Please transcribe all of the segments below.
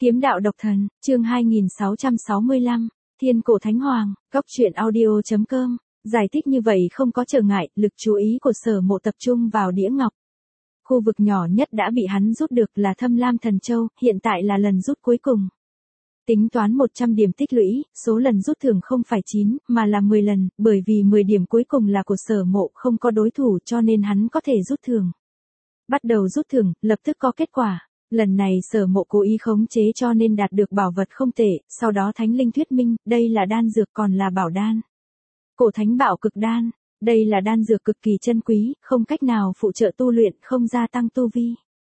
Kiếm đạo độc thần, chương 2665, Thiên cổ Thánh Hoàng, góc truyện audio.com, giải thích như vậy không có trở ngại, lực chú ý của Sở Mộ tập trung vào đĩa ngọc. Khu vực nhỏ nhất đã bị hắn rút được là Thâm Lam Thần Châu, hiện tại là lần rút cuối cùng. Tính toán 100 điểm tích lũy, số lần rút thưởng không phải 9, mà là 10 lần, bởi vì 10 điểm cuối cùng là của Sở Mộ không có đối thủ cho nên hắn có thể rút thưởng. Bắt đầu rút thưởng, lập tức có kết quả. Lần này Sở Mộ cố ý khống chế cho nên đạt được bảo vật không tệ, sau đó Thánh Linh thuyết minh, đây là đan dược còn là bảo đan. Cổ Thánh Bảo Cực Đan, đây là đan dược cực kỳ chân quý, không cách nào phụ trợ tu luyện, không gia tăng tu vi.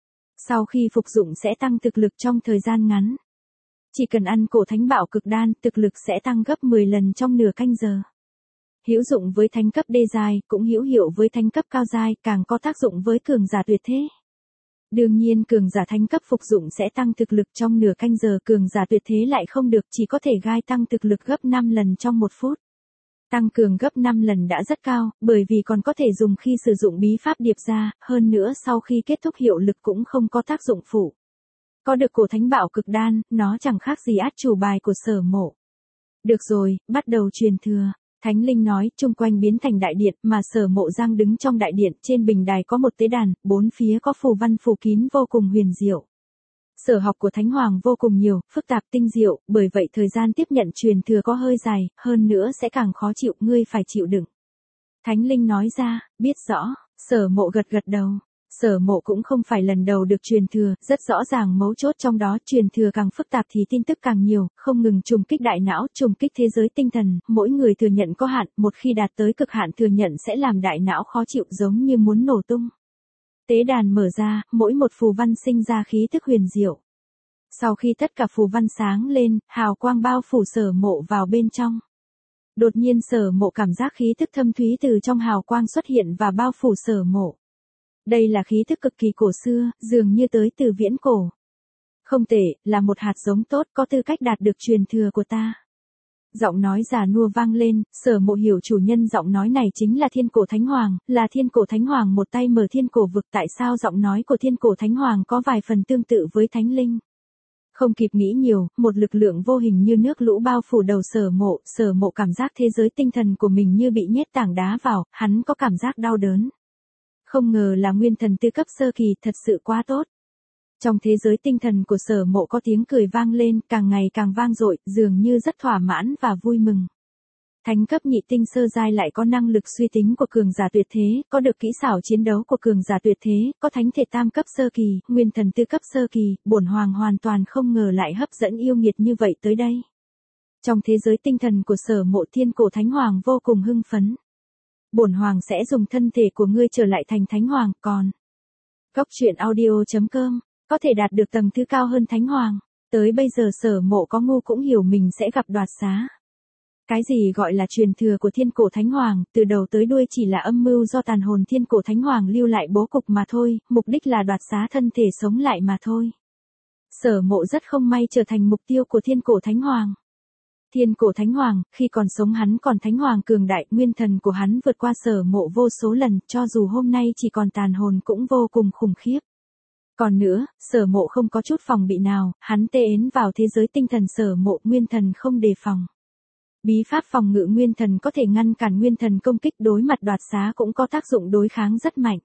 Sau khi phục dụng sẽ tăng thực lực trong thời gian ngắn. Chỉ cần ăn Cổ Thánh Bảo Cực Đan, thực lực sẽ tăng gấp 10 lần trong nửa canh giờ. Hữu dụng với thánh cấp đê giai, cũng hữu hiệu với thánh cấp cao giai, càng có tác dụng với cường giả tuyệt thế. Đương nhiên cường giả thánh cấp phục dụng sẽ tăng thực lực trong nửa canh giờ, cường giả tuyệt thế lại không được, chỉ có thể gai tăng thực lực gấp 5 lần trong 1 phút. Tăng cường gấp 5 lần đã rất cao, bởi vì còn có thể dùng khi sử dụng bí pháp điệp ra, hơn nữa sau khi kết thúc hiệu lực cũng không có tác dụng phụ. Có được Cổ Thánh Bảo Cực Đan, nó chẳng khác gì át chủ bài của Sở Mộ. Được rồi, bắt đầu truyền thừa. Thánh Linh nói, chung quanh biến thành đại điện, mà Sở Mộ đang đứng trong đại điện, trên bình đài có một tế đàn, bốn phía có phù văn phủ kín vô cùng huyền diệu. Sở học của Thánh Hoàng vô cùng nhiều, phức tạp tinh diệu, bởi vậy thời gian tiếp nhận truyền thừa có hơi dài, hơn nữa sẽ càng khó chịu, ngươi phải chịu đựng. Thánh Linh nói ra, biết rõ, Sở Mộ gật gật đầu. Sở Mộ cũng không phải lần đầu được truyền thừa, rất rõ ràng mấu chốt trong đó, truyền thừa càng phức tạp thì tin tức càng nhiều, không ngừng trùng kích đại não, trùng kích thế giới tinh thần, mỗi người thừa nhận có hạn, một khi đạt tới cực hạn thừa nhận sẽ làm đại não khó chịu giống như muốn nổ tung. Tế đàn mở ra, mỗi một phù văn sinh ra khí thức huyền diệu. Sau khi tất cả phù văn sáng lên, hào quang bao phủ Sở Mộ vào bên trong. Đột nhiên Sở Mộ cảm giác khí thức thâm thúy từ trong hào quang xuất hiện và bao phủ Sở Mộ. Đây là khí thức cực kỳ cổ xưa, dường như tới từ viễn cổ. Không tệ, là một hạt giống tốt, có tư cách đạt được truyền thừa của ta. Giọng nói già nua vang lên, Sở Mộ hiểu chủ nhân giọng nói này chính là Thiên Cổ Thánh Hoàng, là Thiên Cổ Thánh Hoàng một tay mở thiên cổ vực. Tại sao giọng nói của Thiên Cổ Thánh Hoàng có vài phần tương tự với Thánh Linh? Không kịp nghĩ nhiều, một lực lượng vô hình như nước lũ bao phủ đầu Sở Mộ cảm giác thế giới tinh thần của mình như bị nhét tảng đá vào, hắn có cảm giác đau đớn. Không ngờ là nguyên thần tư cấp sơ kỳ, thật sự quá tốt. Trong thế giới tinh thần của Sở Mộ có tiếng cười vang lên, càng ngày càng vang dội, dường như rất thỏa mãn và vui mừng. Thánh cấp nhị tinh sơ giai lại có năng lực suy tính của cường giả tuyệt thế, có được kỹ xảo chiến đấu của cường giả tuyệt thế, có thánh thể tam cấp sơ kỳ, nguyên thần tư cấp sơ kỳ, bổn hoàng hoàn toàn không ngờ lại hấp dẫn yêu nghiệt như vậy tới đây. Trong thế giới tinh thần của Sở Mộ, Thiên Cổ Thánh Hoàng vô cùng hưng phấn. Bổn hoàng sẽ dùng thân thể của ngươi trở lại thành Thánh Hoàng, còn góc truyện audio.com có thể đạt được tầng thứ cao hơn Thánh Hoàng. Tới bây giờ Sở Mộ có ngu cũng hiểu mình sẽ gặp đoạt xá. Cái gì gọi là truyền thừa của Thiên Cổ Thánh Hoàng, từ đầu tới đuôi chỉ là âm mưu do tàn hồn Thiên Cổ Thánh Hoàng lưu lại bố cục mà thôi, mục đích là đoạt xá thân thể sống lại mà thôi. Sở Mộ rất không may trở thành mục tiêu của Thiên Cổ Thánh Hoàng. Thiên Cổ Thánh Hoàng, khi còn sống hắn còn Thánh Hoàng cường đại, nguyên thần của hắn vượt qua Sở Mộ vô số lần, cho dù hôm nay chỉ còn tàn hồn cũng vô cùng khủng khiếp. Còn nữa, Sở Mộ không có chút phòng bị nào, hắn tê ến vào thế giới tinh thần Sở Mộ, nguyên thần không đề phòng. Bí pháp phòng ngự nguyên thần có thể ngăn cản nguyên thần công kích, đối mặt đoạt xá cũng có tác dụng đối kháng rất mạnh.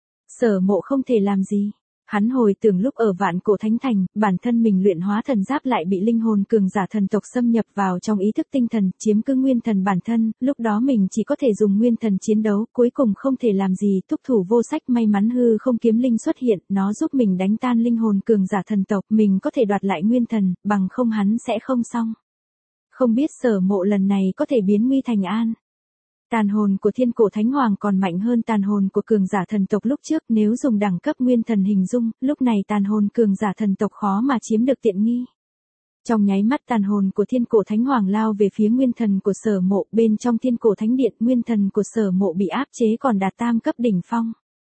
Sở Mộ không thể làm gì. Hắn hồi tưởng lúc ở Vạn Cổ Thánh Thành, bản thân mình luyện hóa thần giáp lại bị linh hồn cường giả thần tộc xâm nhập vào trong ý thức tinh thần, chiếm cứ nguyên thần bản thân, lúc đó mình chỉ có thể dùng nguyên thần chiến đấu, cuối cùng không thể làm gì, thúc thủ vô sách, may mắn hư không kiếm linh xuất hiện, nó giúp mình đánh tan linh hồn cường giả thần tộc, mình có thể đoạt lại nguyên thần, bằng không hắn sẽ không xong. Không biết Sở Mộ lần này có thể biến nguy thành an. Tàn hồn của Thiên Cổ Thánh Hoàng còn mạnh hơn tàn hồn của cường giả thần tộc lúc trước, nếu dùng đẳng cấp nguyên thần hình dung, lúc này tàn hồn cường giả thần tộc khó mà chiếm được tiện nghi. Trong nháy mắt tàn hồn của Thiên Cổ Thánh Hoàng lao về phía nguyên thần của Sở Mộ, bên trong Thiên Cổ Thánh Điện, nguyên thần của Sở Mộ bị áp chế còn đạt tam cấp đỉnh phong.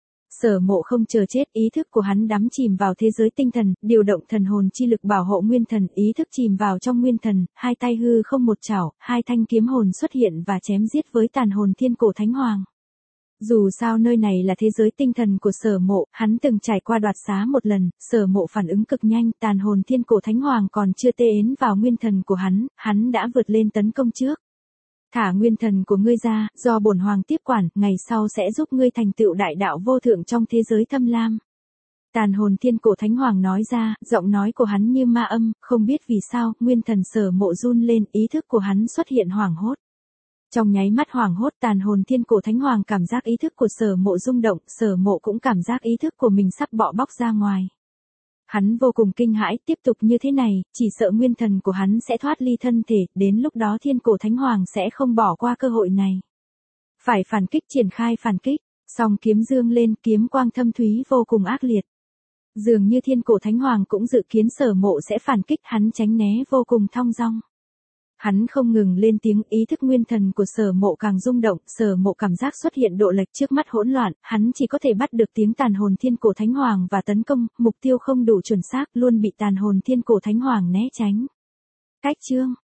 Sở Mộ không chờ chết, ý thức của hắn đắm chìm vào thế giới tinh thần, điều động thần hồn chi lực bảo hộ nguyên thần, ý thức chìm vào trong nguyên thần, hai tay hư không một chảo, hai thanh kiếm hồn xuất hiện và chém giết với tàn hồn Thiên Cổ Thánh Hoàng. Dù sao nơi này là thế giới tinh thần của Sở Mộ, hắn từng trải qua đoạt xá một lần, Sở Mộ phản ứng cực nhanh, tàn hồn thiên cổ thánh hoàng còn chưa tê ến vào nguyên thần của hắn đã vượt lên tấn công trước. Thả nguyên thần của ngươi ra, do bổn hoàng tiếp quản, ngày sau sẽ giúp ngươi thành tựu đại đạo vô thượng trong thế giới thâm lam. Tàn hồn thiên cổ thánh hoàng nói ra, giọng nói của hắn như ma âm, không biết vì sao, nguyên thần Sở Mộ run lên, ý thức của hắn xuất hiện hoảng hốt. Trong nháy mắt hoảng hốt, tàn hồn thiên cổ thánh hoàng cảm giác ý thức của Sở Mộ rung động, Sở Mộ cũng cảm giác ý thức của mình sắp bọ bóc ra ngoài. Hắn vô cùng kinh hãi, tiếp tục như thế này, chỉ sợ nguyên thần của hắn sẽ thoát ly thân thể, đến lúc đó thiên cổ thánh hoàng sẽ không bỏ qua cơ hội này. Phải phản kích, triển khai phản kích, song kiếm dương lên, kiếm quang thâm thúy vô cùng ác liệt. Dường như thiên cổ thánh hoàng cũng dự kiến Sở Mộ sẽ phản kích, hắn tránh né vô cùng thong dong. Hắn không ngừng lên tiếng, ý thức nguyên thần của Sở Mộ càng rung động, Sở Mộ cảm giác xuất hiện độ lệch, trước mắt hỗn loạn, hắn chỉ có thể bắt được tiếng tàn hồn thiên cổ thánh hoàng và tấn công, mục tiêu không đủ chuẩn xác, luôn bị tàn hồn thiên cổ thánh hoàng né tránh. Cách chương